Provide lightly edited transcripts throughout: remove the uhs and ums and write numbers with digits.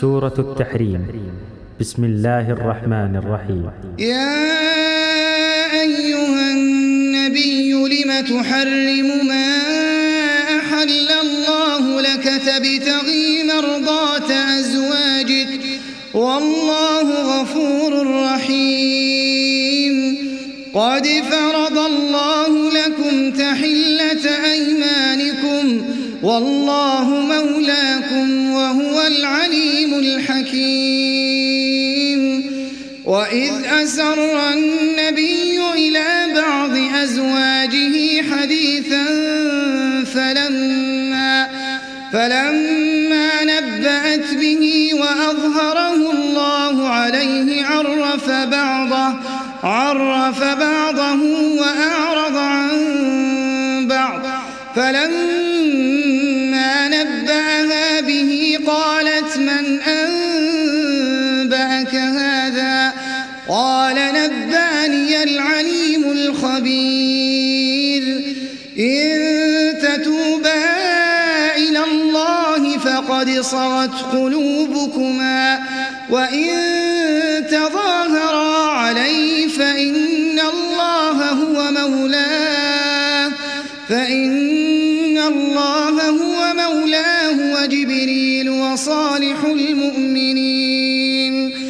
سورة التحريم. بسم الله الرحمن الرحيم. يا أيها النبي لم تحرم ما أحل الله لك تبتغي مرضات أزواجك والله غفور رحيم. قد فرض الله لكم تحلة أيمانكم والله مولاكم وهو العليم الحكيم. وإذ أسر النبي إلى بعض أزواجه حديثا فلما نبأت به وأظهره الله عليه عرف بعضه وأعرض عن بعض. فلما نبأها به قالت من أنبأك هذا؟ قال نبأني العليم الخبير. إن تتوبا إلى الله فقد صغت قلوبكما وإن تظاهرا عليه فإن الله هو مولاه وجبريل وصالح المؤمنين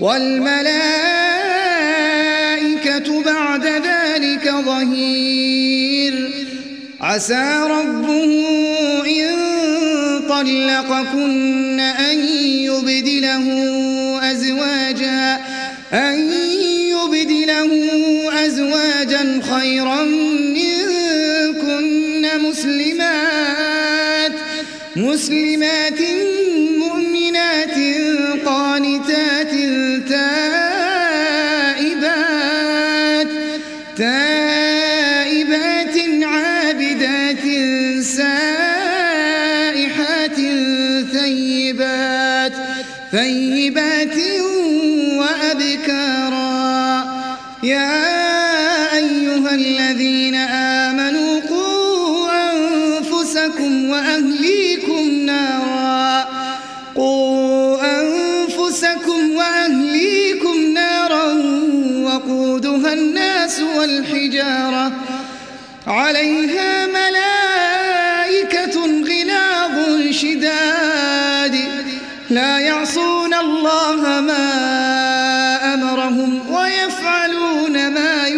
والملائكة بعد ذلك ظهير. عسى ربه إن طلقكن أن يبدله أزواجا خيرا منكن مسلمات مؤمنات قانتات تائبات عابدات سائحات ثيبات وأبكارا. يا أيها الذين آمنوا قوا أنفسكم وأهليكم نارا وقودها الناس والحجارة عليها ملائكة غلاظ شداد لا يعصون الله ما أمرهم ويفعلون ما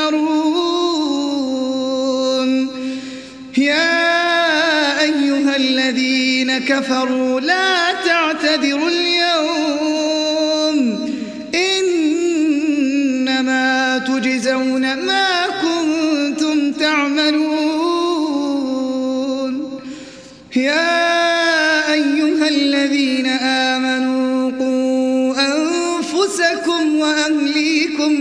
يؤمرون. يا أيها الذين كفروا لا تعتذروا اليوم إنما تجزون ما كنتم تعملون. يا أيها الذين آمنوا قوا أنفسكم وأهليكم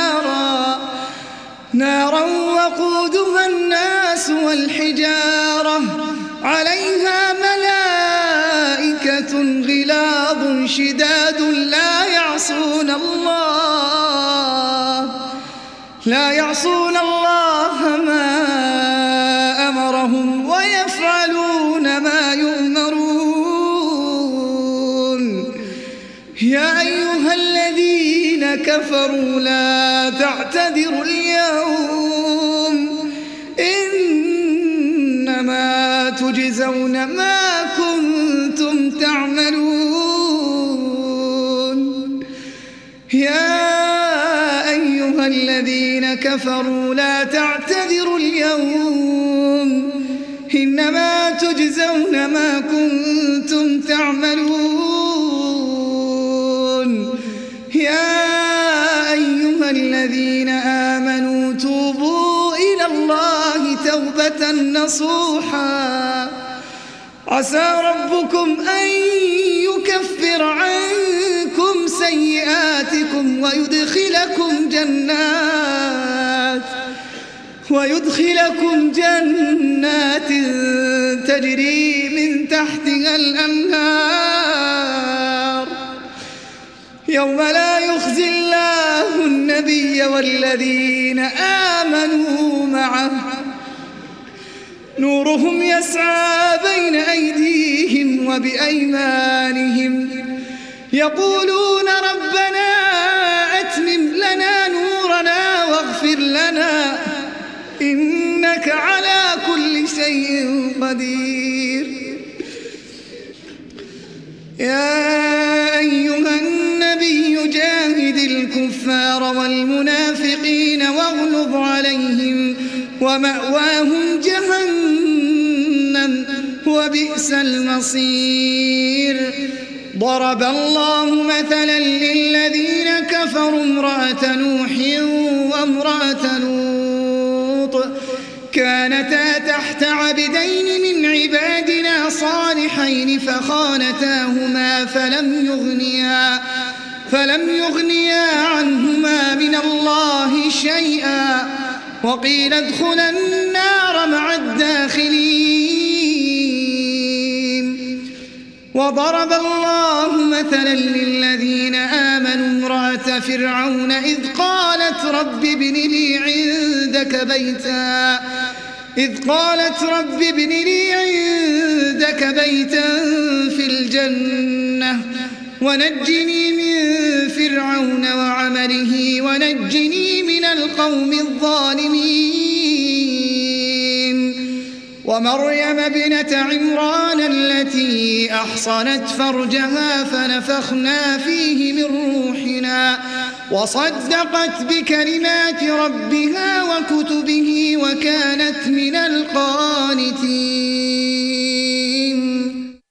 نارا وقودها الناس والحجارة عليها ملائكة غلاظ شداد لا يعصون الله ما أمرهم ويفعلون ما يؤمرون. يا أيها الذين كفروا لا تعتذروا اليوم إنما تجزون ما كنتم تعملون. يا أيها الذين كفروا لا تعتذروا اليوم إنما تجزون ما كنتم تعملون. يا أيها الذين آمنوا توبوا إلى الله توبة نصوحا عسى ربكم أن يكفر عنكم سيئاتكم ويدخلكم جنات تجري من تحتها الأنهار يوم لا يخزي الله النبي والذين آمنوا معه نورهم يسعى بين أيديهم وبأيمانهم يقولون ربنا أتمم لنا نورنا واغفر لنا إنك على كل شيء قدير. يا أيها النبي جاهد الكفار والمنافقين واغلظ عليهم ومأواهم جهنم وبئس المصير. ضرب الله مثلا للذين كفروا امرأة نوح وامرأة لوط كانتا تحت عبدين من عبادنا صالحين فخانتاهما فلم يغنيا عنهما من الله شيئا وقيل ادخلا النار مع الداخلين. وضرب الله مثلا للذين آمنوا امرأة فرعون إذ قالت رب ابن لي عندك بيتا في الجنة ونجني من فرعون وعمله ونجني من القوم الظالمين. ومريم ابنة عمران التي أحصنت فرجها فنفخنا فيه من روحنا وصدقت بكلمات ربها وكتبه وكانت من القانتين.